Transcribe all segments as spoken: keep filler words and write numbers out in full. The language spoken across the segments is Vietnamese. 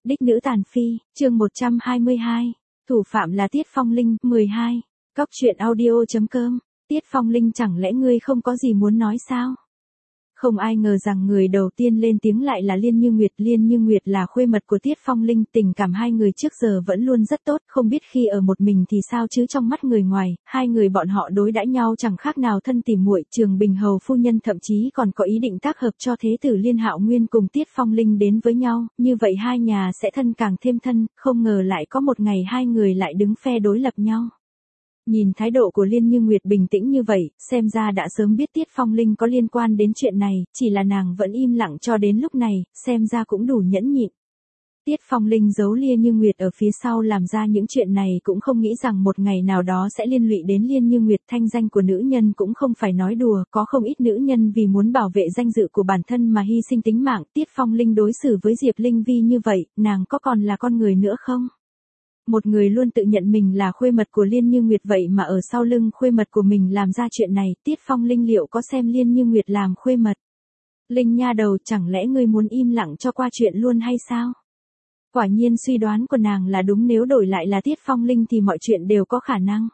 Đích nữ tàn phi, chương một trăm hai mươi hai. Thủ phạm là Tiết Phong Linh, mười hai. Cóc truyện audio.com. Tiết Phong Linh, chẳng lẽ ngươi không có gì muốn nói sao? Không ai ngờ rằng người đầu tiên lên tiếng lại là Liên Như Nguyệt. Liên Như Nguyệt là khuê mật của Tiết Phong Linh, tình cảm hai người trước giờ vẫn luôn rất tốt, không biết khi ở một mình thì sao chứ trong mắt người ngoài, hai người bọn họ đối đãi nhau chẳng khác nào thân tỉ muội. Trường Bình Hầu phu nhân thậm chí còn có ý định tác hợp cho thế tử Liên Hạo Nguyên cùng Tiết Phong Linh đến với nhau, như vậy hai nhà sẽ thân càng thêm thân, không ngờ lại có một ngày hai người lại đứng phe đối lập nhau. Nhìn thái độ của Liên Như Nguyệt bình tĩnh như vậy, xem ra đã sớm biết Tiết Phong Linh có liên quan đến chuyện này, chỉ là nàng vẫn im lặng cho đến lúc này, xem ra cũng đủ nhẫn nhịn. Tiết Phong Linh giấu Liên Như Nguyệt ở phía sau làm ra những chuyện này cũng không nghĩ rằng một ngày nào đó sẽ liên lụy đến Liên Như Nguyệt. Thanh danh của nữ nhân cũng không phải nói đùa, có không ít nữ nhân vì muốn bảo vệ danh dự của bản thân mà hy sinh tính mạng. Tiết Phong Linh đối xử với Diệp Linh Vi như vậy, nàng có còn là con người nữa không? Một người luôn tự nhận mình là khuê mật của Liên Như Nguyệt vậy mà ở sau lưng khuê mật của mình làm ra chuyện này, Tiết Phong Linh liệu có xem Liên Như Nguyệt làm khuê mật? Linh nha đầu, chẳng lẽ ngươi muốn im lặng cho qua chuyện luôn hay sao? Quả nhiên suy đoán của nàng là đúng, nếu đổi lại là Tiết Phong Linh thì mọi chuyện đều có khả năng.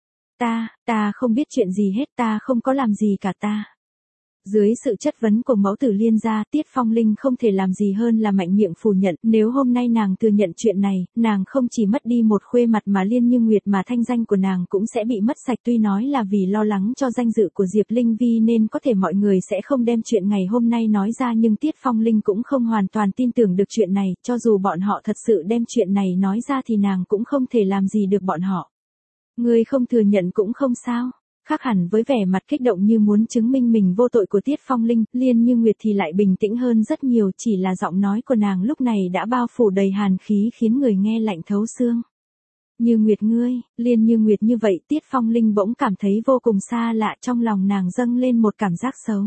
Ta, ta không biết chuyện gì hết, ta không có làm gì cả ta. Dưới sự chất vấn của mẫu tử Liên gia, Tiết Phong Linh không thể làm gì hơn là mạnh miệng phủ nhận. Nếu hôm nay nàng thừa nhận chuyện này, nàng không chỉ mất đi một khuê mặt mà Liên Như Nguyệt mà thanh danh của nàng cũng sẽ bị mất sạch. Tuy nói là vì lo lắng cho danh dự của Diệp Linh Vi nên có thể mọi người sẽ không đem chuyện ngày hôm nay nói ra, nhưng Tiết Phong Linh cũng không hoàn toàn tin tưởng được chuyện này. Cho dù bọn họ thật sự đem chuyện này nói ra thì nàng cũng không thể làm gì được bọn họ. Người không thừa nhận cũng không sao. Khác hẳn với vẻ mặt kích động như muốn chứng minh mình vô tội của Tiết Phong Linh, Liên Như Nguyệt thì lại bình tĩnh hơn rất nhiều, chỉ là giọng nói của nàng lúc này đã bao phủ đầy hàn khí khiến người nghe lạnh thấu xương. Như Nguyệt ngươi, Liên Như Nguyệt như vậy, Tiết Phong Linh bỗng cảm thấy vô cùng xa lạ, trong lòng nàng dâng lên một cảm giác xấu.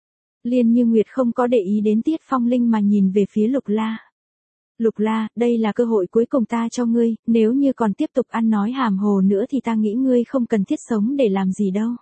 Liên Như Nguyệt không có để ý đến Tiết Phong Linh mà nhìn về phía Lục La. Lục La, đây là cơ hội cuối cùng ta cho ngươi, nếu như còn tiếp tục ăn nói hàm hồ nữa thì ta nghĩ ngươi không cần thiết sống để làm gì đâu.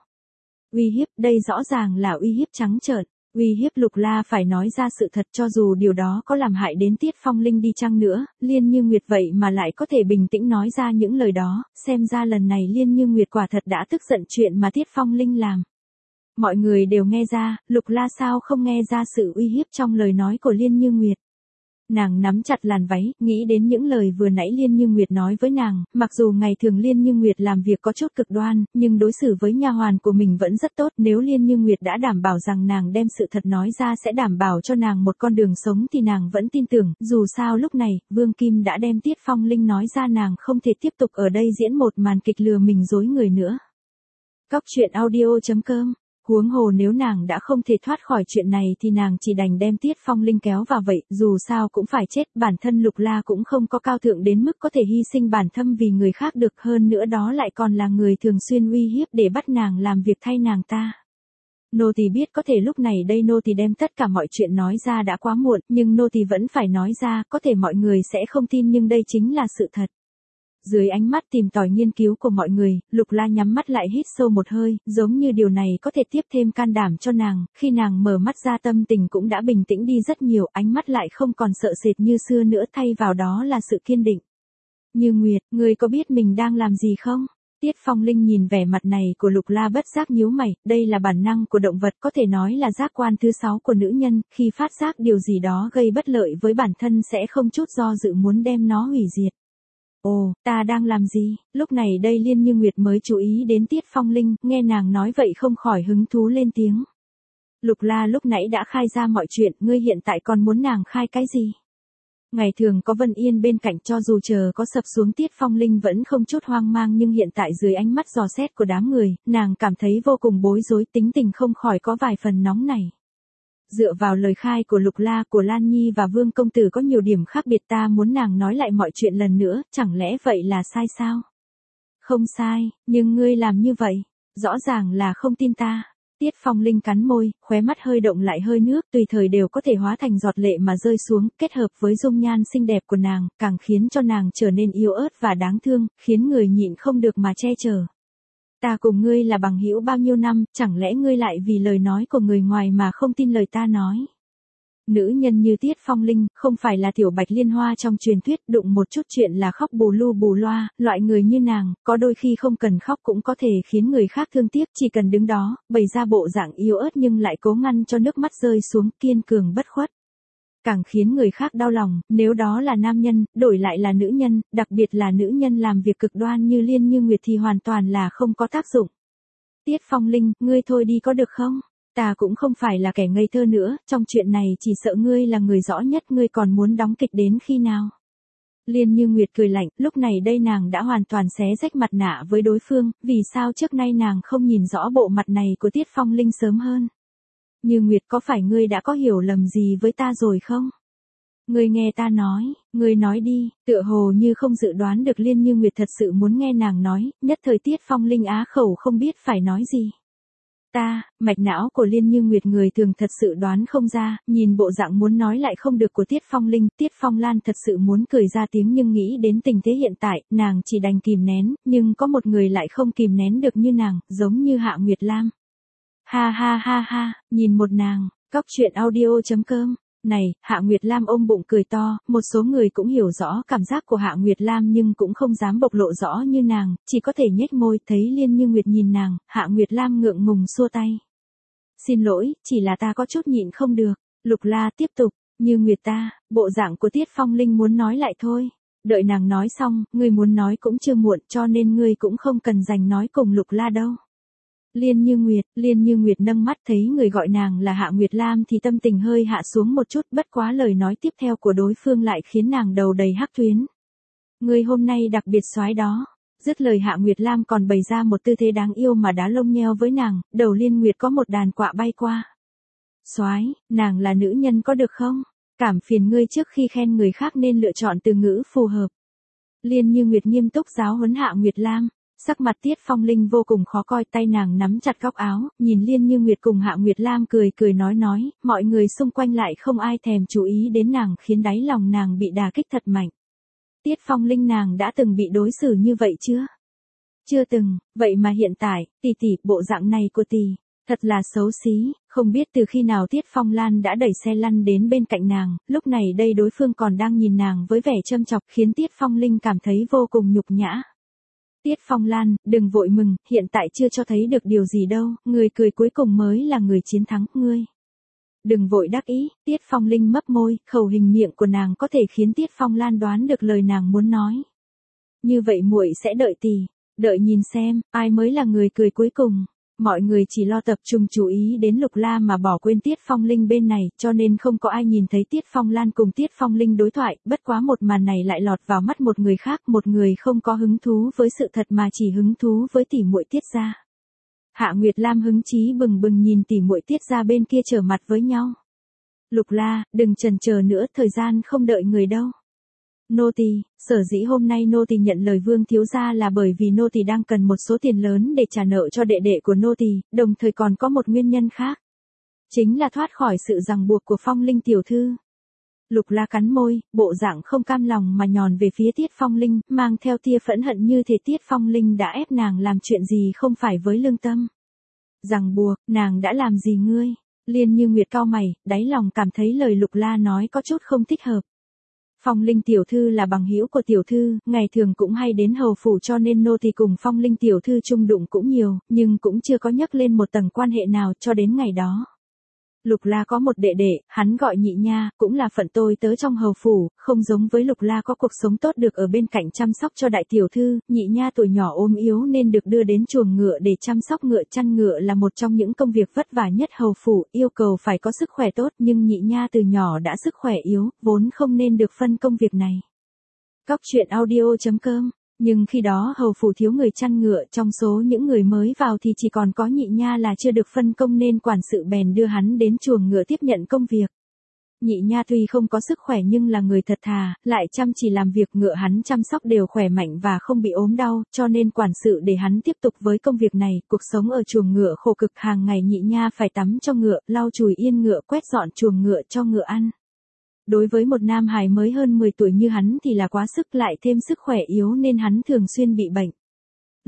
Uy hiếp, đây rõ ràng là uy hiếp trắng trợn. Uy hiếp Lục La phải nói ra sự thật, cho dù điều đó có làm hại đến Tiết Phong Linh đi chăng nữa, Liên Như Nguyệt vậy mà lại có thể bình tĩnh nói ra những lời đó, xem ra lần này Liên Như Nguyệt quả thật đã tức giận chuyện mà Tiết Phong Linh làm. Mọi người đều nghe ra, Lục La sao không nghe ra sự uy hiếp trong lời nói của Liên Như Nguyệt. Nàng nắm chặt làn váy, nghĩ đến những lời vừa nãy Liên Như Nguyệt nói với nàng, mặc dù ngày thường Liên Như Nguyệt làm việc có chút cực đoan, nhưng đối xử với nha hoàn của mình vẫn rất tốt. Nếu Liên Như Nguyệt đã đảm bảo rằng nàng đem sự thật nói ra sẽ đảm bảo cho nàng một con đường sống thì nàng vẫn tin tưởng, dù sao lúc này, Vương Kim đã đem Tiết Phong Linh nói ra, nàng không thể tiếp tục ở đây diễn một màn kịch lừa mình dối người nữa. Cóc truyện audio.com. Huống hồ nếu nàng đã không thể thoát khỏi chuyện này thì nàng chỉ đành đem Tiết Phong Linh kéo vào vậy, dù sao cũng phải chết, bản thân Lục La cũng không có cao thượng đến mức có thể hy sinh bản thân vì người khác được, hơn nữa đó lại còn là người thường xuyên uy hiếp để bắt nàng làm việc thay nàng ta. Nô tỳ biết có thể lúc này đây nô tỳ đem tất cả mọi chuyện nói ra đã quá muộn, nhưng nô tỳ vẫn phải nói ra, có thể mọi người sẽ không tin nhưng đây chính là sự thật. Dưới ánh mắt tìm tòi nghiên cứu của mọi người, Lục La nhắm mắt lại hít sâu một hơi, giống như điều này có thể tiếp thêm can đảm cho nàng, khi nàng mở mắt ra tâm tình cũng đã bình tĩnh đi rất nhiều, ánh mắt lại không còn sợ sệt như xưa nữa, thay vào đó là sự kiên định. Như Nguyệt, ngươi có biết mình đang làm gì không? Tiết Phong Linh nhìn vẻ mặt này của Lục La bất giác nhíu mày, đây là bản năng của động vật, có thể nói là giác quan thứ sáu của nữ nhân, khi phát giác điều gì đó gây bất lợi với bản thân sẽ không chút do dự muốn đem nó hủy diệt. Ồ, ta đang làm gì? Lúc này đây Liên Như Nguyệt mới chú ý đến Tiết Phong Linh, nghe nàng nói vậy không khỏi hứng thú lên tiếng. Lục La lúc nãy đã khai ra mọi chuyện, ngươi hiện tại còn muốn nàng khai cái gì? Ngày thường có Vân Yên bên cạnh, cho dù chờ có sập xuống Tiết Phong Linh vẫn không chút hoang mang, nhưng hiện tại dưới ánh mắt dò xét của đám người, nàng cảm thấy vô cùng bối rối, tính tình không khỏi có vài phần nóng nảy. Dựa vào lời khai của Lục La, của Lan Nhi và Vương Công Tử có nhiều điểm khác biệt, ta muốn nàng nói lại mọi chuyện lần nữa, chẳng lẽ vậy là sai sao? Không sai, nhưng ngươi làm như vậy, rõ ràng là không tin ta. Tiết Phong Linh cắn môi, khóe mắt hơi động lại hơi nước, tùy thời đều có thể hóa thành giọt lệ mà rơi xuống, kết hợp với dung nhan xinh đẹp của nàng, càng khiến cho nàng trở nên yếu ớt và đáng thương, khiến người nhịn không được mà che chở. Ta cùng ngươi là bằng hữu bao nhiêu năm, chẳng lẽ ngươi lại vì lời nói của người ngoài mà không tin lời ta nói? Nữ nhân như Tiết Phong Linh, không phải là tiểu bạch liên hoa trong truyền thuyết, đụng một chút chuyện là khóc bù lu bù loa, loại người như nàng, có đôi khi không cần khóc cũng có thể khiến người khác thương tiếc, chỉ cần đứng đó, bày ra bộ dạng yếu ớt nhưng lại cố ngăn cho nước mắt rơi xuống, kiên cường bất khuất. Càng khiến người khác đau lòng, nếu đó là nam nhân, đổi lại là nữ nhân, đặc biệt là nữ nhân làm việc cực đoan như Liên Như Nguyệt thì hoàn toàn là không có tác dụng. Tiết Phong Linh, ngươi thôi đi có được không? Ta cũng không phải là kẻ ngây thơ nữa, trong chuyện này chỉ sợ ngươi là người rõ nhất, ngươi còn muốn đóng kịch đến khi nào? Liên Như Nguyệt cười lạnh, lúc này đây nàng đã hoàn toàn xé rách mặt nạ với đối phương, vì sao trước nay nàng không nhìn rõ bộ mặt này của Tiết Phong Linh sớm hơn? Như Nguyệt, có phải ngươi đã có hiểu lầm gì với ta rồi không? Ngươi nghe ta nói, ngươi nói đi, tựa hồ như không dự đoán được Liên Như Nguyệt thật sự muốn nghe nàng nói, nhất thời Tiết Phong Linh á khẩu không biết phải nói gì. Ta, mạch não của Liên Như Nguyệt người thường thật sự đoán không ra, nhìn bộ dạng muốn nói lại không được của Tiết Phong Linh, Tiết Phong Lan thật sự muốn cười ra tiếng nhưng nghĩ đến tình thế hiện tại, nàng chỉ đành kìm nén, nhưng có một người lại không kìm nén được như nàng, giống như Hạ Nguyệt Lam. Ha ha ha ha, nhìn một nàng, cóc truyện audio chấm com. Này, Hạ Nguyệt Lam ôm bụng cười to, một số người cũng hiểu rõ cảm giác của Hạ Nguyệt Lam nhưng cũng không dám bộc lộ rõ như nàng, chỉ có thể nhếch môi, thấy Liên Như Nguyệt nhìn nàng, Hạ Nguyệt Lam ngượng ngùng xua tay. Xin lỗi, chỉ là ta có chút nhịn không được. Lục La tiếp tục, Như Nguyệt ta, bộ dạng của Tiết Phong Linh muốn nói lại thôi. Đợi nàng nói xong, ngươi muốn nói cũng chưa muộn, cho nên ngươi cũng không cần dành nói cùng Lục La đâu. Liên Như Nguyệt, Liên Như Nguyệt nâng mắt thấy người gọi nàng là Hạ Nguyệt Lam thì tâm tình hơi hạ xuống một chút, bất quá lời nói tiếp theo của đối phương lại khiến nàng đầu đầy hắc tuyến. Ngươi hôm nay đặc biệt soái đó. Dứt lời Hạ Nguyệt Lam còn bày ra một tư thế đáng yêu mà đá lông nheo với nàng, đầu Liên Nguyệt có một đàn quạ bay qua. Soái, nàng là nữ nhân có được không? Cảm phiền ngươi trước khi khen người khác nên lựa chọn từ ngữ phù hợp. Liên Như Nguyệt nghiêm túc giáo huấn Hạ Nguyệt Lam. Sắc mặt Tiết Phong Linh vô cùng khó coi, tay nàng nắm chặt góc áo, nhìn Liên Như Nguyệt cùng Hạ Nguyệt Lam cười cười nói nói, mọi người xung quanh lại không ai thèm chú ý đến nàng khiến đáy lòng nàng bị đả kích thật mạnh. Tiết Phong Linh, nàng đã từng bị đối xử như vậy chưa? Chưa từng, vậy mà hiện tại, tỷ tỷ, bộ dạng này của tỷ, thật là xấu xí, không biết từ khi nào Tiết Phong Lan đã đẩy xe lăn đến bên cạnh nàng, lúc này đây đối phương còn đang nhìn nàng với vẻ châm chọc khiến Tiết Phong Linh cảm thấy vô cùng nhục nhã. Tiết Phong Lan, đừng vội mừng, hiện tại chưa cho thấy được điều gì đâu, người cười cuối cùng mới là người chiến thắng, ngươi. Đừng vội đắc ý, Tiết Phong Linh mấp môi, khẩu hình miệng của nàng có thể khiến Tiết Phong Lan đoán được lời nàng muốn nói. Như vậy muội sẽ đợi tỷ, đợi nhìn xem, ai mới là người cười cuối cùng. Mọi người chỉ lo tập trung chú ý đến Lục La mà bỏ quên Tiết Phong Linh bên này, cho nên không có ai nhìn thấy Tiết Phong Lan cùng Tiết Phong Linh đối thoại, bất quá một màn này lại lọt vào mắt một người khác, một người không có hứng thú với sự thật mà chỉ hứng thú với tỷ muội Tiết gia. Hạ Nguyệt Lam hứng chí bừng bừng nhìn tỷ muội Tiết gia bên kia trở mặt với nhau. Lục La, đừng chần chờ nữa, thời gian không đợi người đâu. Nô tỳ, sở dĩ hôm nay nô tỳ nhận lời Vương thiếu gia là bởi vì nô tỳ đang cần một số tiền lớn để trả nợ cho đệ đệ của nô tỳ, đồng thời còn có một nguyên nhân khác. Chính là thoát khỏi sự ràng buộc của Phong Linh tiểu thư. Lục La cắn môi, bộ dạng không cam lòng mà nhòn về phía Tiết Phong Linh, mang theo tia phẫn hận như thể Tiết Phong Linh đã ép nàng làm chuyện gì không phải với lương tâm. Ràng buộc, nàng đã làm gì ngươi? Liên Như Nguyệt cau mày, đáy lòng cảm thấy lời Lục La nói có chút không thích hợp. Phong Linh tiểu thư là bằng hữu của tiểu thư, ngày thường cũng hay đến hầu phủ cho nên nô tỳ cùng Phong Linh tiểu thư chung đụng cũng nhiều, nhưng cũng chưa có nhắc lên một tầng quan hệ nào cho đến ngày đó. Lục La có một đệ đệ, hắn gọi Nhị Nha, cũng là phận tôi tớ trong hầu phủ, không giống với Lục La có cuộc sống tốt được ở bên cạnh chăm sóc cho đại tiểu thư, Nhị Nha tuổi nhỏ ốm yếu nên được đưa đến chuồng ngựa để chăm sóc ngựa, chăn ngựa là một trong những công việc vất vả nhất hầu phủ, yêu cầu phải có sức khỏe tốt, nhưng Nhị Nha từ nhỏ đã sức khỏe yếu, vốn không nên được phân công việc này. Cóc truyện audio chấm com. Nhưng khi đó hầu phủ thiếu người chăn ngựa, trong số những người mới vào thì chỉ còn có Nhị Nha là chưa được phân công nên quản sự bèn đưa hắn đến chuồng ngựa tiếp nhận công việc. Nhị Nha tuy không có sức khỏe nhưng là người thật thà, lại chăm chỉ làm việc, ngựa hắn chăm sóc đều khỏe mạnh và không bị ốm đau, cho nên quản sự để hắn tiếp tục với công việc này. Cuộc sống ở chuồng ngựa khổ cực, hàng ngày Nhị Nha phải tắm cho ngựa, lau chùi yên ngựa, quét dọn chuồng ngựa cho ngựa ăn. Đối với một nam hài mới hơn mười tuổi như hắn thì là quá sức, lại thêm sức khỏe yếu nên hắn thường xuyên bị bệnh.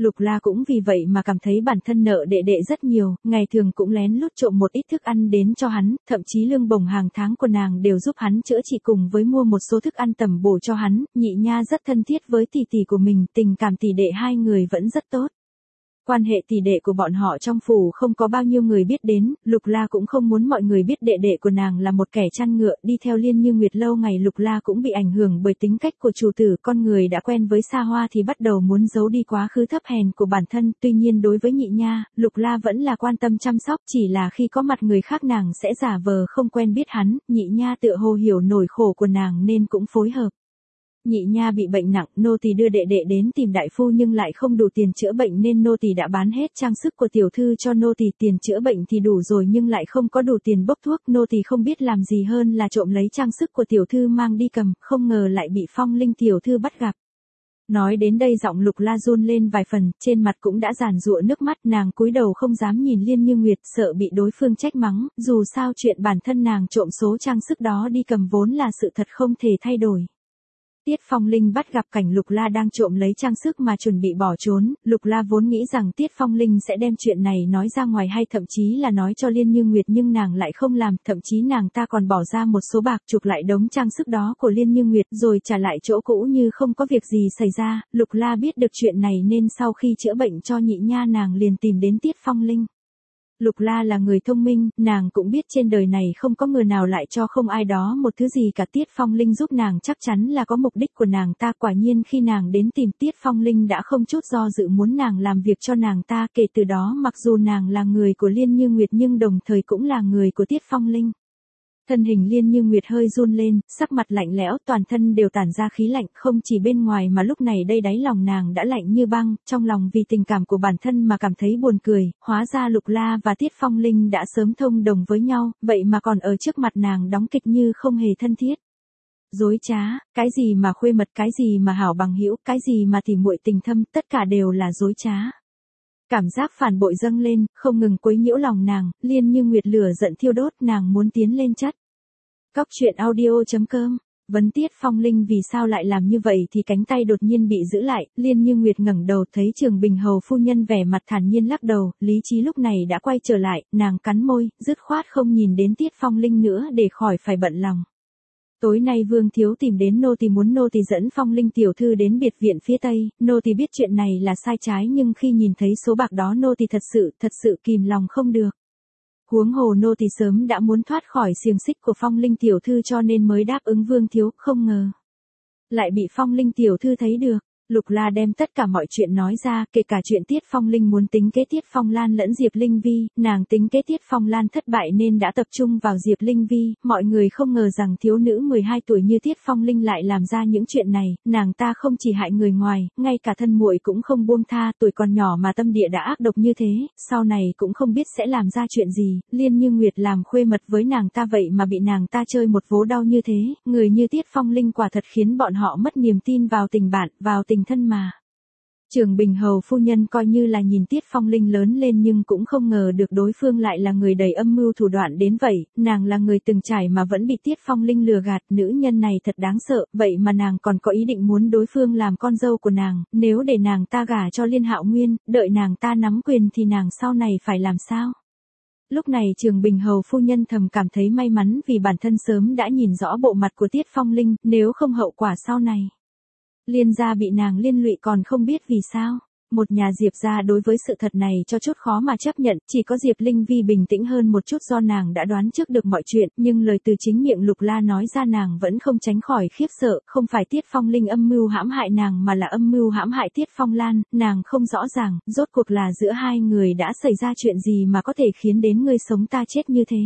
Lục La cũng vì vậy mà cảm thấy bản thân nợ đệ đệ rất nhiều, ngày thường cũng lén lút trộm một ít thức ăn đến cho hắn, thậm chí lương bổng hàng tháng của nàng đều giúp hắn chữa trị cùng với mua một số thức ăn tẩm bổ cho hắn, Nhị Nha rất thân thiết với tỷ tỷ của mình, tình cảm tỷ đệ hai người vẫn rất tốt. Quan hệ tỷ đệ của bọn họ trong phủ không có bao nhiêu người biết đến, Lục La cũng không muốn mọi người biết đệ đệ của nàng là một kẻ chăn ngựa, đi theo Liên Như Nguyệt lâu ngày Lục La cũng bị ảnh hưởng bởi tính cách của chủ tử, con người đã quen với xa hoa thì bắt đầu muốn giấu đi quá khứ thấp hèn của bản thân, tuy nhiên đối với Nhị Nha, Lục La vẫn là quan tâm chăm sóc, chỉ là khi có mặt người khác nàng sẽ giả vờ không quen biết hắn, Nhị Nha tựa hồ hiểu nỗi khổ của nàng nên cũng phối hợp. Nhị Nha bị bệnh nặng, nô tỳ đưa đệ đệ đến tìm đại phu nhưng lại không đủ tiền chữa bệnh nên nô tỳ đã bán hết trang sức của tiểu thư cho nô tỳ, tiền chữa bệnh thì đủ rồi nhưng lại không có đủ tiền bốc thuốc, nô tỳ không biết làm gì hơn là trộm lấy trang sức của tiểu thư mang đi cầm, không ngờ lại bị Phong Linh tiểu thư bắt gặp. Nói đến đây giọng Lục La run lên vài phần, trên mặt cũng đã giàn giụa nước mắt, nàng cúi đầu không dám nhìn Liên Như Nguyệt, sợ bị đối phương trách mắng, dù sao chuyện bản thân nàng trộm số trang sức đó đi cầm vốn là sự thật không thể thay đổi. Tiết Phong Linh bắt gặp cảnh Lục La đang trộm lấy trang sức mà chuẩn bị bỏ trốn, Lục La vốn nghĩ rằng Tiết Phong Linh sẽ đem chuyện này nói ra ngoài hay thậm chí là nói cho Liên Như Nguyệt nhưng nàng lại không làm, thậm chí nàng ta còn bỏ ra một số bạc chuộc lại đống trang sức đó của Liên Như Nguyệt rồi trả lại chỗ cũ như không có việc gì xảy ra, Lục La biết được chuyện này nên sau khi chữa bệnh cho Nhị Nha nàng liền tìm đến Tiết Phong Linh. Lục La là người thông minh, nàng cũng biết trên đời này không có người nào lại cho không ai đó một thứ gì cả, Tiết Phong Linh giúp nàng chắc chắn là có mục đích của nàng ta, quả nhiên khi nàng đến tìm Tiết Phong Linh đã không chút do dự muốn nàng làm việc cho nàng ta, kể từ đó mặc dù nàng là người của Liên Như Nguyệt nhưng đồng thời cũng là người của Tiết Phong Linh. Thân hình Liên Như Nguyệt hơi run lên, sắc mặt lạnh lẽo, toàn thân đều tản ra khí lạnh, không chỉ bên ngoài mà lúc này đây đáy lòng nàng đã lạnh như băng, trong lòng vì tình cảm của bản thân mà cảm thấy buồn cười, hóa ra Lục La và Tiết Phong Linh đã sớm thông đồng với nhau, vậy mà còn ở trước mặt nàng đóng kịch như không hề thân thiết. Dối trá, cái gì mà khuê mật, cái gì mà hảo bằng hữu, cái gì mà tỉ muội tình thâm, tất cả đều là dối trá. Cảm giác phản bội dâng lên, không ngừng quấy nhiễu lòng nàng, Liên Như Nguyệt lửa giận thiêu đốt, nàng muốn tiến lên chất. Cóc truyện audio chấm com Vấn Tiết Phong Linh vì sao lại làm như vậy thì cánh tay đột nhiên bị giữ lại, Liên Như Nguyệt ngẩng đầu thấy Trường Bình hầu phu nhân vẻ mặt thản nhiên lắc đầu, lý trí lúc này đã quay trở lại, nàng cắn môi, dứt khoát không nhìn đến Tiết Phong Linh nữa để khỏi phải bận lòng. Tối nay Vương thiếu tìm đến nô tỳ muốn nô tỳ dẫn Phong Linh tiểu thư đến biệt viện phía Tây, nô tỳ biết chuyện này là sai trái nhưng khi nhìn thấy số bạc đó nô tỳ thật sự, thật sự kìm lòng không được. Huống hồ nô tỳ sớm đã muốn thoát khỏi xiềng xích của Phong Linh tiểu thư cho nên mới đáp ứng Vương thiếu, không ngờ lại bị Phong Linh tiểu thư thấy được. Lục La đem tất cả mọi chuyện nói ra, kể cả chuyện Tiết Phong Linh muốn tính kế Tiết Phong Lan lẫn Diệp Linh Vi, nàng tính kế Tiết Phong Lan thất bại nên đã tập trung vào Diệp Linh Vi, mọi người không ngờ rằng thiếu nữ mười hai tuổi như Tiết Phong Linh lại làm ra những chuyện này, nàng ta không chỉ hại người ngoài, ngay cả thân muội cũng không buông tha, tuổi còn nhỏ mà tâm địa đã ác độc như thế, sau này cũng không biết sẽ làm ra chuyện gì, Liên Như Nguyệt làm khuê mật với nàng ta vậy mà bị nàng ta chơi một vố đau như thế, người như Tiết Phong Linh quả thật khiến bọn họ mất niềm tin vào tình bạn, vào tình thân mà. Trường Bình hầu phu nhân coi như là nhìn Tiết Phong Linh lớn lên nhưng cũng không ngờ được đối phương lại là người đầy âm mưu thủ đoạn đến vậy, nàng là người từng trải mà vẫn bị Tiết Phong Linh lừa gạt, nữ nhân này thật đáng sợ, vậy mà nàng còn có ý định muốn đối phương làm con dâu của nàng, nếu để nàng ta gả cho Liên Hạo Nguyên, đợi nàng ta nắm quyền thì nàng sau này phải làm sao? Lúc này Trường Bình hầu phu nhân thầm cảm thấy may mắn vì bản thân sớm đã nhìn rõ bộ mặt của Tiết Phong Linh, nếu không hậu quả sau này. Liên gia bị nàng liên lụy còn không biết vì sao. Một nhà Diệp gia đối với sự thật này cho chút khó mà chấp nhận, chỉ có Diệp Linh Vi bình tĩnh hơn một chút do nàng đã đoán trước được mọi chuyện, nhưng lời từ chính miệng Lục La nói ra nàng vẫn không tránh khỏi khiếp sợ, không phải Tiết Phong Linh âm mưu hãm hại nàng mà là âm mưu hãm hại Tiết Phong Lan, nàng không rõ ràng, rốt cuộc là giữa hai người đã xảy ra chuyện gì mà có thể khiến đến ngươi sống ta chết như thế.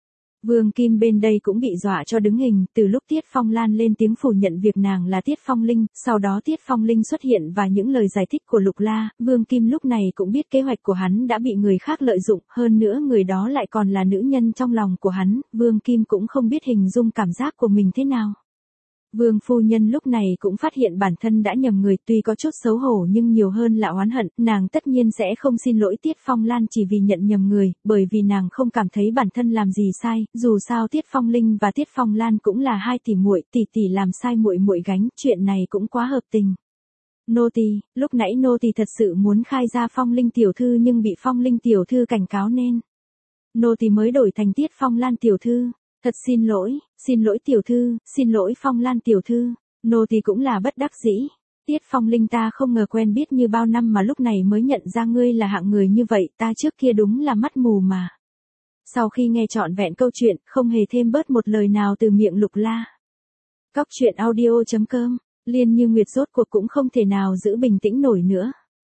Vương Kim bên đây cũng bị dọa cho đứng hình, từ lúc Tiết Phong Lan lên tiếng phủ nhận việc nàng là Tiết Phong Linh, sau đó Tiết Phong Linh xuất hiện và những lời giải thích của Lục La, Vương Kim lúc này cũng biết kế hoạch của hắn đã bị người khác lợi dụng, hơn nữa người đó lại còn là nữ nhân trong lòng của hắn, Vương Kim cũng không biết hình dung cảm giác của mình thế nào. Vương phu nhân lúc này cũng phát hiện bản thân đã nhầm người, tuy có chút xấu hổ nhưng nhiều hơn là oán hận, nàng tất nhiên sẽ không xin lỗi Tiết Phong Lan chỉ vì nhận nhầm người, bởi vì nàng không cảm thấy bản thân làm gì sai, dù sao Tiết Phong Linh và Tiết Phong Lan cũng là hai tỷ muội, tỷ tỷ làm sai muội muội gánh, chuyện này cũng quá hợp tình. Nô tỳ, lúc nãy nô tỳ thật sự muốn khai ra Phong Linh tiểu thư nhưng bị Phong Linh tiểu thư cảnh cáo nên nô tỳ mới đổi thành Tiết Phong Lan tiểu thư. Thật xin lỗi, xin lỗi tiểu thư, xin lỗi Phong Lan tiểu thư, nô tỳ cũng là bất đắc dĩ. Tiết Phong Linh, ta không ngờ quen biết như bao năm mà lúc này mới nhận ra ngươi là hạng người như vậy, ta trước kia đúng là mắt mù mà. Sau khi nghe trọn vẹn câu chuyện, không hề thêm bớt một lời nào từ miệng Lục La. Cóc truyện audio chấm com, Liên Như Nguyệt rốt cuộc cũng không thể nào giữ bình tĩnh nổi nữa.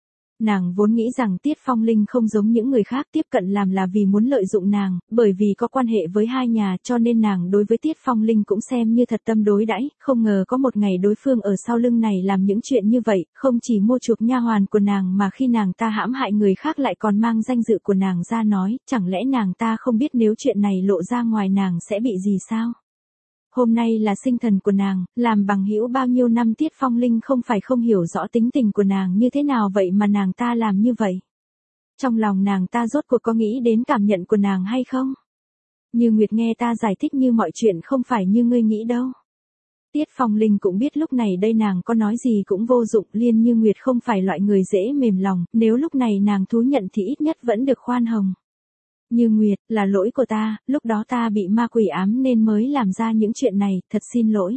Nàng vốn nghĩ rằng Tiết Phong Linh không giống những người khác tiếp cận làm là vì muốn lợi dụng nàng, bởi vì có quan hệ với hai nhà cho nên nàng đối với Tiết Phong Linh cũng xem như thật tâm đối đãi, không ngờ có một ngày đối phương ở sau lưng này làm những chuyện như vậy, không chỉ mua chuộc nha hoàn của nàng mà khi nàng ta hãm hại người khác lại còn mang danh dự của nàng ra nói, chẳng lẽ nàng ta không biết nếu chuyện này lộ ra ngoài nàng sẽ bị gì sao? Hôm nay là sinh thần của nàng, làm bằng hữu bao nhiêu năm Tiết Phong Linh không phải không hiểu rõ tính tình của nàng như thế nào vậy mà nàng ta làm như vậy. Trong lòng nàng ta rốt cuộc có nghĩ đến cảm nhận của nàng hay không? Như Nguyệt nghe ta giải thích như mọi chuyện không phải như ngươi nghĩ đâu. Tiết Phong Linh cũng biết lúc này đây nàng có nói gì cũng vô dụng, Liên Như Nguyệt không phải loại người dễ mềm lòng, nếu lúc này nàng thú nhận thì ít nhất vẫn được khoan hồng. Như Nguyệt, là lỗi của ta, lúc đó ta bị ma quỷ ám nên mới làm ra những chuyện này, thật xin lỗi.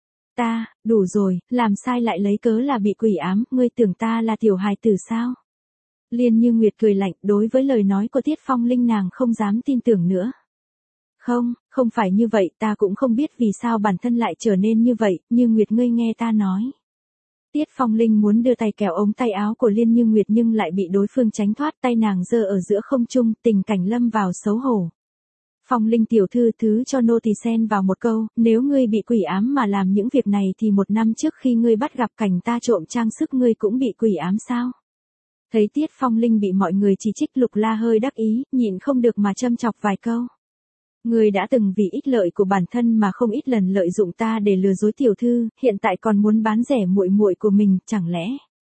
Ta, đủ rồi, làm sai lại lấy cớ là bị quỷ ám, ngươi tưởng ta là tiểu hài tử sao? Liên Như Nguyệt cười lạnh, đối với lời nói của Tiết Phong Linh nàng không dám tin tưởng nữa. Không, không phải như vậy, ta cũng không biết vì sao bản thân lại trở nên như vậy, Như Nguyệt ngươi nghe ta nói. Tiết Phong Linh muốn đưa tay kéo ống tay áo của Liên Như Nguyệt nhưng lại bị đối phương tránh thoát, tay nàng giơ ở giữa không trung, tình cảnh lâm vào xấu hổ. Phong Linh tiểu thư, thứ cho nô tỳ xen vào một câu, nếu ngươi bị quỷ ám mà làm những việc này thì một năm trước khi ngươi bắt gặp cảnh ta trộm trang sức ngươi cũng bị quỷ ám sao? Thấy Tiết Phong Linh bị mọi người chỉ trích, Lục La hơi đắc ý, nhịn không được mà châm chọc vài câu. Ngươi đã từng vì ích lợi của bản thân mà không ít lần lợi dụng ta để lừa dối tiểu thư, hiện tại còn muốn bán rẻ muội muội của mình, chẳng lẽ?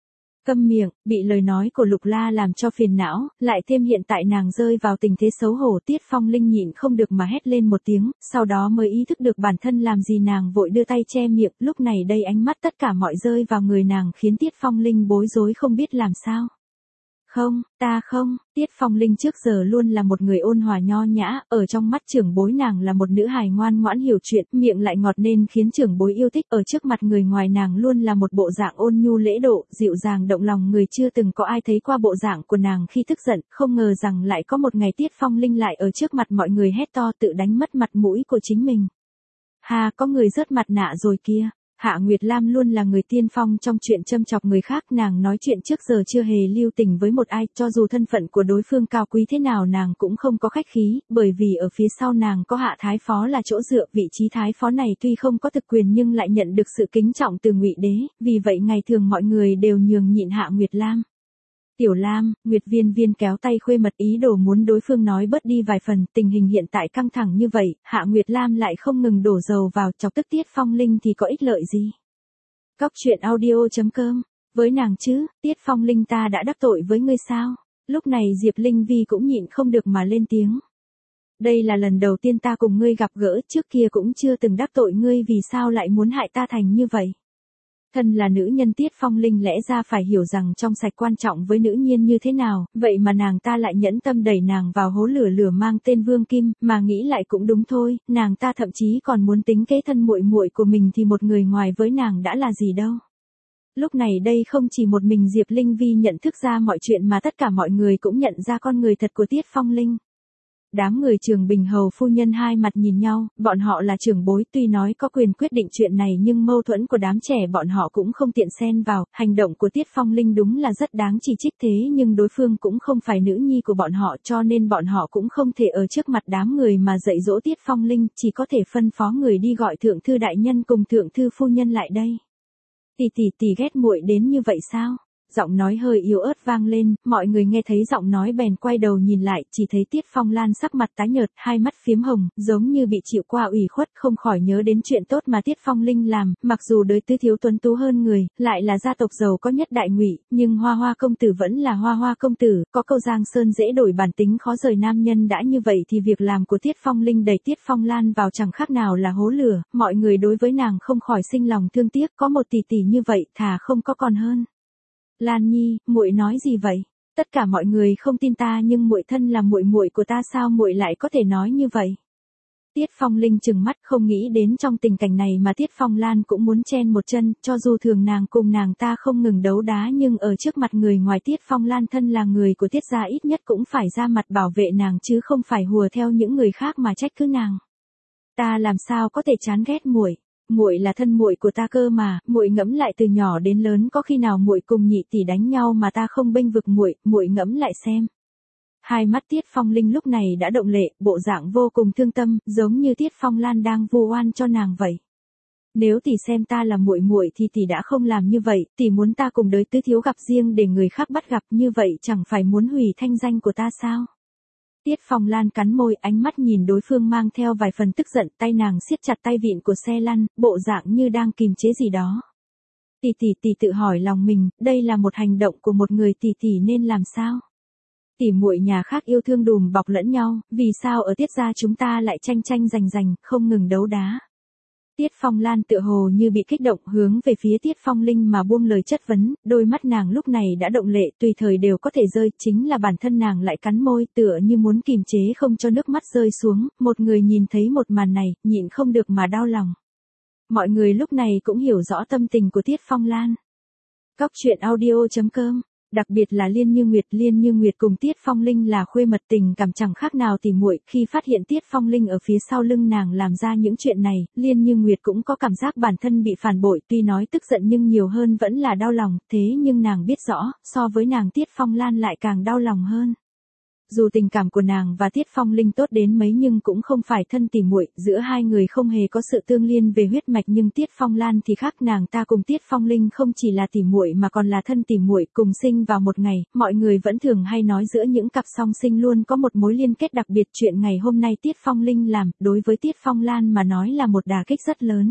Câm miệng, bị lời nói của Lục La làm cho phiền não, lại thêm hiện tại nàng rơi vào tình thế xấu hổ, Tiết Phong Linh nhịn không được mà hét lên một tiếng, sau đó mới ý thức được bản thân làm gì, nàng vội đưa tay che miệng, lúc này đây ánh mắt tất cả mọi rơi vào người nàng khiến Tiết Phong Linh bối rối không biết làm sao. Không, ta không, Tiết Phong Linh trước giờ luôn là một người ôn hòa nho nhã, ở trong mắt trưởng bối nàng là một nữ hài ngoan ngoãn hiểu chuyện, miệng lại ngọt nên khiến trưởng bối yêu thích, ở trước mặt người ngoài nàng luôn là một bộ dạng ôn nhu lễ độ, dịu dàng động lòng người, chưa từng có ai thấy qua bộ dạng của nàng khi tức giận, không ngờ rằng lại có một ngày Tiết Phong Linh lại ở trước mặt mọi người hét to tự đánh mất mặt mũi của chính mình. Hà, có người rớt mặt nạ rồi kia. Hạ Nguyệt Lam luôn là người tiên phong trong chuyện châm chọc người khác, nàng nói chuyện trước giờ chưa hề lưu tình với một ai, cho dù thân phận của đối phương cao quý thế nào nàng cũng không có khách khí, bởi vì ở phía sau nàng có Hạ Thái Phó là chỗ dựa, vị trí Thái Phó này tuy không có thực quyền nhưng lại nhận được sự kính trọng từ Ngụy Đế, vì vậy ngày thường mọi người đều nhường nhịn Hạ Nguyệt Lam. Tiểu Lam, Nguyệt Viên Viên kéo tay Khuê Mật ý đồ muốn đối phương nói bớt đi vài phần, tình hình hiện tại căng thẳng như vậy, Hạ Nguyệt Lam lại không ngừng đổ dầu vào, chọc tức Tiết Phong Linh thì có ích lợi gì? Cóc truyện audio chấm com, với nàng chứ, Tiết Phong Linh ta đã đắc tội với ngươi sao? Lúc này Diệp Linh Vi cũng nhịn không được mà lên tiếng. Đây là lần đầu tiên ta cùng ngươi gặp gỡ, trước kia cũng chưa từng đắc tội ngươi, vì sao lại muốn hại ta thành như vậy? Thân là nữ nhân Tiết Phong Linh lẽ ra phải hiểu rằng trong sạch quan trọng với nữ nhiên như thế nào, vậy mà nàng ta lại nhẫn tâm đẩy nàng vào hố lửa lửa mang tên Vương Kim, mà nghĩ lại cũng đúng thôi, nàng ta thậm chí còn muốn tính kế thân muội muội của mình thì một người ngoài với nàng đã là gì đâu. Lúc này đây không chỉ một mình Diệp Linh Vi nhận thức ra mọi chuyện mà tất cả mọi người cũng nhận ra con người thật của Tiết Phong Linh. Đám người Trường Bình hầu phu nhân hai mặt nhìn nhau, bọn họ là trưởng bối tuy nói có quyền quyết định chuyện này nhưng mâu thuẫn của đám trẻ bọn họ cũng không tiện xen vào, hành động của Tiết Phong Linh đúng là rất đáng chỉ trích, thế nhưng đối phương cũng không phải nữ nhi của bọn họ cho nên bọn họ cũng không thể ở trước mặt đám người mà dạy dỗ Tiết Phong Linh, chỉ có thể phân phó người đi gọi thượng thư đại nhân cùng thượng thư phu nhân lại đây. Tỷ tỷ tỷ ghét muội đến như vậy sao? Giọng nói hơi yếu ớt vang lên, mọi người nghe thấy giọng nói bèn quay đầu nhìn lại, chỉ thấy Tiết Phong Lan sắc mặt tái nhợt, hai mắt phiếm hồng, giống như bị chịu qua ủy khuất, không khỏi nhớ đến chuyện tốt mà Tiết Phong Linh làm, mặc dù đời tứ thiếu tuấn tú hơn người, lại là gia tộc giàu có nhất Đại Ngụy, nhưng Hoa Hoa công tử vẫn là Hoa Hoa công tử, có câu Giang Sơn dễ đổi bản tính khó rời nam nhân đã như vậy thì việc làm của Tiết Phong Linh đẩy Tiết Phong Lan vào chẳng khác nào là hố lửa, mọi người đối với nàng không khỏi sinh lòng thương tiếc, có một tỷ tỷ như vậy, thà không có còn hơn. Lan Nhi, muội nói gì vậy? Tất cả mọi người không tin ta nhưng muội thân là muội muội của ta sao muội lại có thể nói như vậy? Tiết Phong Linh trừng mắt không nghĩ đến trong tình cảnh này mà Tiết Phong Lan cũng muốn chen một chân, cho dù thường nàng cùng nàng ta không ngừng đấu đá nhưng ở trước mặt người ngoài Tiết Phong Lan thân là người của Tiết gia ít nhất cũng phải ra mặt bảo vệ nàng chứ không phải hùa theo những người khác mà trách cứ nàng. Ta làm sao có thể chán ghét muội? Muội là thân muội của ta cơ mà, muội ngẫm lại từ nhỏ đến lớn có khi nào muội cùng nhị tỷ đánh nhau mà ta không bênh vực muội, muội ngẫm lại xem. Hai mắt Tiết Phong Linh lúc này đã động lệ, bộ dạng vô cùng thương tâm, giống như Tiết Phong Lan đang vu oan cho nàng vậy. Nếu tỷ xem ta là muội muội thì tỷ đã không làm như vậy, tỷ muốn ta cùng đới tứ thiếu gặp riêng để người khác bắt gặp, như vậy chẳng phải muốn hủy thanh danh của ta sao? Tiết Phong Lan cắn môi, ánh mắt nhìn đối phương mang theo vài phần tức giận, tay nàng siết chặt tay vịn của xe lăn, bộ dạng như đang kìm chế gì đó. Tỷ tỷ tỷ tự hỏi lòng mình, đây là một hành động của một người tỷ tỷ nên làm sao? Tỷ muội nhà khác yêu thương đùm bọc lẫn nhau, vì sao ở Tiết gia chúng ta lại tranh tranh giành giành, không ngừng đấu đá? Tiết Phong Lan tựa hồ như bị kích động hướng về phía Tiết Phong Linh mà buông lời chất vấn, đôi mắt nàng lúc này đã động lệ tùy thời đều có thể rơi, chính là bản thân nàng lại cắn môi tựa như muốn kìm chế không cho nước mắt rơi xuống, một người nhìn thấy một màn này, nhịn không được mà đau lòng. Mọi người lúc này cũng hiểu rõ tâm tình của Tiết Phong Lan. Cóc truyện audio chấm com Đặc biệt là Liên Như Nguyệt, Liên Như Nguyệt cùng Tiết Phong Linh là khuê mật tình cảm chẳng khác nào tỉ muội, khi phát hiện Tiết Phong Linh ở phía sau lưng nàng làm ra những chuyện này, Liên Như Nguyệt cũng có cảm giác bản thân bị phản bội, tuy nói tức giận nhưng nhiều hơn vẫn là đau lòng, thế nhưng nàng biết rõ, so với nàng Tiết Phong Lan lại càng đau lòng hơn. Dù tình cảm của nàng và Tiết Phong Linh tốt đến mấy nhưng cũng không phải thân tỉ muội, giữa hai người không hề có sự tương liên về huyết mạch nhưng Tiết Phong Lan thì khác, nàng ta cùng Tiết Phong Linh không chỉ là tỉ muội mà còn là thân tỉ muội, cùng sinh vào một ngày, mọi người vẫn thường hay nói giữa những cặp song sinh luôn có một mối liên kết đặc biệt, chuyện ngày hôm nay Tiết Phong Linh làm, đối với Tiết Phong Lan mà nói là một đả kích rất lớn.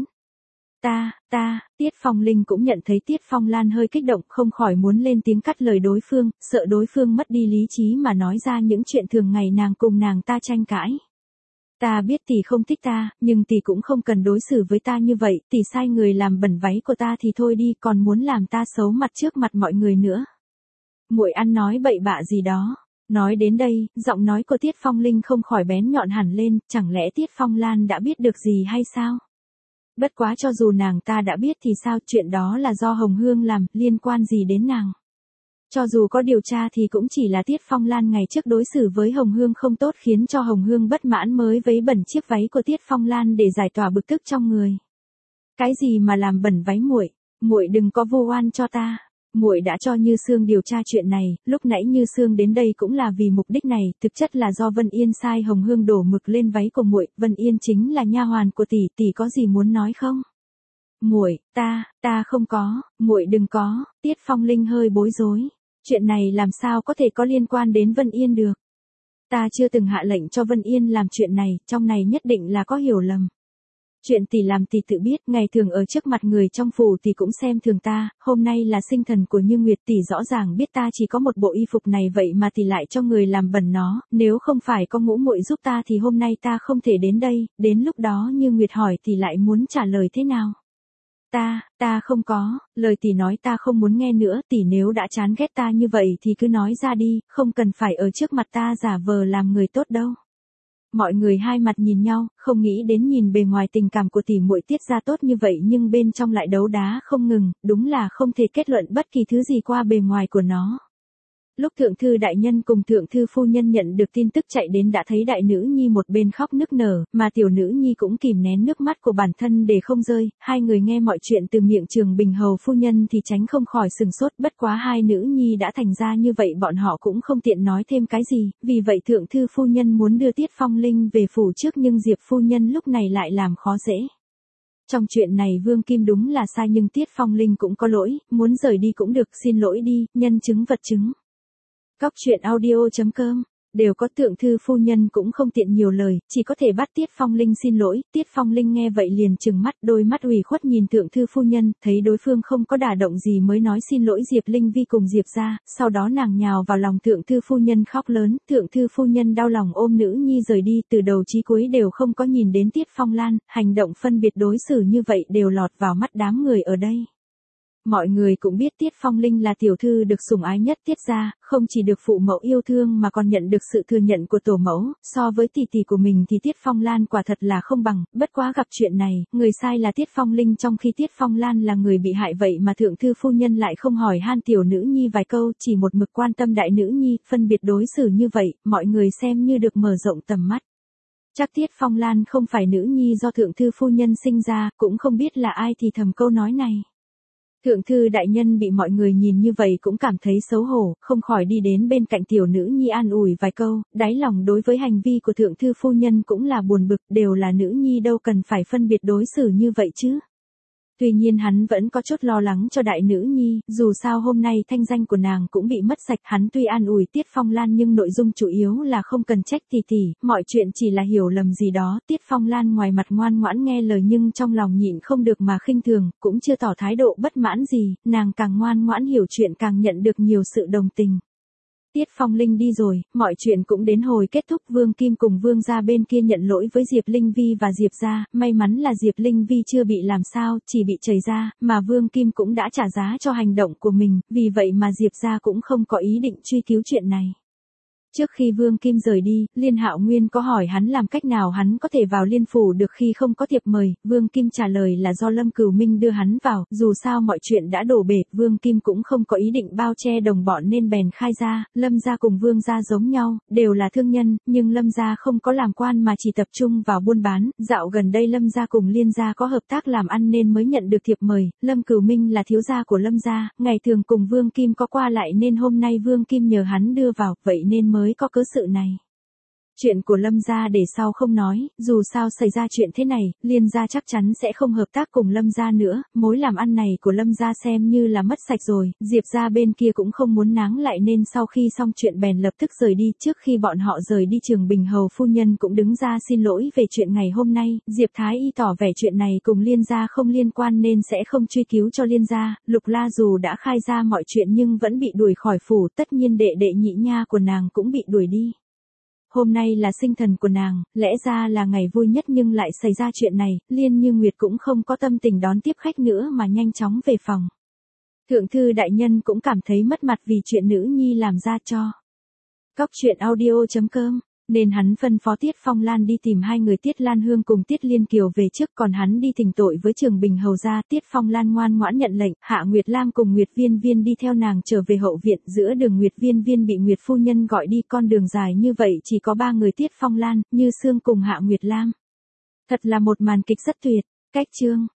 Ta, ta, Tiết Phong Linh cũng nhận thấy Tiết Phong Lan hơi kích động, không khỏi muốn lên tiếng cắt lời đối phương, sợ đối phương mất đi lý trí mà nói ra những chuyện thường ngày nàng cùng nàng ta tranh cãi. Ta biết tỷ không thích ta, nhưng tỷ cũng không cần đối xử với ta như vậy, tỷ sai người làm bẩn váy của ta thì thôi đi, còn muốn làm ta xấu mặt trước mặt mọi người nữa. Muội ăn nói bậy bạ gì đó. Nói đến đây, giọng nói của Tiết Phong Linh không khỏi bén nhọn hẳn lên, chẳng lẽ Tiết Phong Lan đã biết được gì hay sao? Bất quá cho dù nàng ta đã biết thì sao, chuyện đó là do Hồng Hương làm, liên quan gì đến nàng. Cho dù có điều tra thì cũng chỉ là Tiết Phong Lan ngày trước đối xử với Hồng Hương không tốt khiến cho Hồng Hương bất mãn mới vấy bẩn chiếc váy của Tiết Phong Lan để giải tỏa bực tức trong người. Cái gì mà làm bẩn váy muội, muội đừng có vu oan cho ta. Muội đã cho Như Sương điều tra chuyện này, lúc nãy Như Sương đến đây cũng là vì mục đích này, thực chất là do Vân Yên sai Hồng Hương đổ mực lên váy của muội, Vân Yên chính là nha hoàn của tỷ, tỷ có gì muốn nói không? Muội, ta, ta không có, muội đừng có, Tiết Phong Linh hơi bối rối, chuyện này làm sao có thể có liên quan đến Vân Yên được? Ta chưa từng hạ lệnh cho Vân Yên làm chuyện này, trong này nhất định là có hiểu lầm. Chuyện tỷ làm tỷ tự biết, ngày thường ở trước mặt người trong phủ tỷ cũng xem thường ta, hôm nay là sinh thần của Như Nguyệt, tỷ rõ ràng biết ta chỉ có một bộ y phục này vậy mà tỷ lại cho người làm bẩn nó, nếu không phải có ngũ muội giúp ta thì hôm nay ta không thể đến đây, đến lúc đó Như Nguyệt hỏi tỷ lại muốn trả lời thế nào? Ta, ta không có, lời tỷ nói ta không muốn nghe nữa, tỷ nếu đã chán ghét ta như vậy thì cứ nói ra đi, không cần phải ở trước mặt ta giả vờ làm người tốt đâu. Mọi người hai mặt nhìn nhau, không nghĩ đến nhìn bề ngoài tình cảm của tỷ muội Tiết ra tốt như vậy nhưng bên trong lại đấu đá không ngừng, đúng là không thể kết luận bất kỳ thứ gì qua bề ngoài của nó. Lúc thượng thư đại nhân cùng thượng thư phu nhân nhận được tin tức chạy đến đã thấy đại nữ nhi một bên khóc nức nở, mà tiểu nữ nhi cũng kìm nén nước mắt của bản thân để không rơi, hai người nghe mọi chuyện từ miệng Trường Bình hầu phu nhân thì tránh không khỏi sừng sốt, bất quá hai nữ nhi đã thành ra như vậy bọn họ cũng không tiện nói thêm cái gì, vì vậy thượng thư phu nhân muốn đưa Tiết Phong Linh về phủ trước nhưng Diệp phu nhân lúc này lại làm khó dễ. Trong chuyện này Vương Kim đúng là sai nhưng Tiết Phong Linh cũng có lỗi, muốn rời đi cũng được, xin lỗi đi, nhân chứng vật chứng. Cóc truyện audio chấm com đều có, Thượng thư phu nhân cũng không tiện nhiều lời, chỉ có thể bắt Tiết Phong Linh xin lỗi. Tiết Phong Linh nghe vậy liền trừng mắt, đôi mắt ủy khuất nhìn Thượng thư phu nhân, thấy đối phương không có đả động gì mới nói xin lỗi Diệp Linh Vi cùng Diệp gia. Sau đó nàng nhào vào lòng Thượng thư phu nhân khóc lớn. Thượng thư phu nhân đau lòng ôm nữ nhi rời đi, từ đầu chí cuối đều không có nhìn đến Tiết Phong Lan, hành động phân biệt đối xử như vậy đều lọt vào mắt đám người ở đây. Mọi người cũng biết Tiết Phong Linh là tiểu thư được sủng ái nhất Tiết gia, không chỉ được phụ mẫu yêu thương mà còn nhận được sự thừa nhận của tổ mẫu, so với tỷ tỷ của mình thì Tiết Phong Lan quả thật là không bằng, bất quá gặp chuyện này, người sai là Tiết Phong Linh trong khi Tiết Phong Lan là người bị hại, vậy mà Thượng thư phu nhân lại không hỏi han tiểu nữ nhi vài câu, chỉ một mực quan tâm đại nữ nhi, phân biệt đối xử như vậy, mọi người xem như được mở rộng tầm mắt. Chắc Tiết Phong Lan không phải nữ nhi do Thượng thư phu nhân sinh ra, cũng không biết là ai thì thầm câu nói này. Thượng thư đại nhân bị mọi người nhìn như vậy cũng cảm thấy xấu hổ, không khỏi đi đến bên cạnh tiểu nữ nhi an ủi vài câu, đáy lòng đối với hành vi của thượng thư phu nhân cũng là buồn bực, đều là nữ nhi đâu cần phải phân biệt đối xử như vậy chứ. Tuy nhiên hắn vẫn có chút lo lắng cho đại nữ nhi, dù sao hôm nay thanh danh của nàng cũng bị mất sạch, hắn tuy an ủi Tiết Phong Lan nhưng nội dung chủ yếu là không cần trách tỷ tỷ, mọi chuyện chỉ là hiểu lầm gì đó. Tiết Phong Lan ngoài mặt ngoan ngoãn nghe lời nhưng trong lòng nhịn không được mà khinh thường, cũng chưa tỏ thái độ bất mãn gì, nàng càng ngoan ngoãn hiểu chuyện càng nhận được nhiều sự đồng tình. Tiết Phong Linh đi rồi, mọi chuyện cũng đến hồi kết thúc. Vương Kim cùng Vương gia bên kia nhận lỗi với Diệp Linh Vi và Diệp gia, may mắn là Diệp Linh Vi chưa bị làm sao, chỉ bị chảy ra, mà Vương Kim cũng đã trả giá cho hành động của mình, vì vậy mà Diệp gia cũng không có ý định truy cứu chuyện này. Trước khi Vương Kim rời đi, Liên Hạo Nguyên có hỏi hắn làm cách nào hắn có thể vào Liên phủ được khi không có thiệp mời, Vương Kim trả lời là do Lâm Cửu Minh đưa hắn vào, dù sao mọi chuyện đã đổ bể, Vương Kim cũng không có ý định bao che đồng bọn nên bèn khai ra. Lâm gia cùng Vương gia giống nhau, đều là thương nhân, nhưng Lâm gia không có làm quan mà chỉ tập trung vào buôn bán, dạo gần đây Lâm gia cùng Liên gia có hợp tác làm ăn nên mới nhận được thiệp mời. Lâm Cửu Minh là thiếu gia của Lâm gia, ngày thường cùng Vương Kim có qua lại nên hôm nay Vương Kim nhờ hắn đưa vào, vậy nên mới có cớ sự này. Chuyện của Lâm gia để sau không nói, dù sao xảy ra chuyện thế này, Liên gia chắc chắn sẽ không hợp tác cùng Lâm gia nữa, mối làm ăn này của Lâm gia xem như là mất sạch rồi. Diệp gia bên kia cũng không muốn náng lại nên sau khi xong chuyện bèn lập tức rời đi. Trước khi bọn họ rời đi, Trường Bình hầu phu nhân cũng đứng ra xin lỗi về chuyện ngày hôm nay. Diệp Thái Y tỏ vẻ chuyện này cùng Liên gia không liên quan nên sẽ không truy cứu cho Liên gia. Lục La dù đã khai ra mọi chuyện nhưng vẫn bị đuổi khỏi phủ, tất nhiên đệ đệ nhị nha của nàng cũng bị đuổi đi. Hôm nay là sinh thần của nàng, lẽ ra là ngày vui nhất nhưng lại xảy ra chuyện này, Liên Như Nguyệt cũng không có tâm tình đón tiếp khách nữa mà nhanh chóng về phòng. Thượng thư đại nhân cũng cảm thấy mất mặt vì chuyện nữ nhi làm ra cho. Cóc truyện audio chấm com nên hắn phân phó Tiết Phong Lan đi tìm hai người Tiết Lan Hương cùng Tiết Liên Kiều về trước, còn hắn đi thỉnh tội với Trường Bình hầu gia. Tiết Phong Lan ngoan ngoãn nhận lệnh, Hạ Nguyệt Lam cùng Nguyệt Viên Viên đi theo nàng trở về hậu viện. Giữa đường Nguyệt Viên Viên bị Nguyệt phu nhân gọi đi, con đường dài như vậy chỉ có ba người Tiết Phong Lan, Như Sương cùng Hạ Nguyệt Lam. Thật là một màn kịch rất tuyệt. Cách chương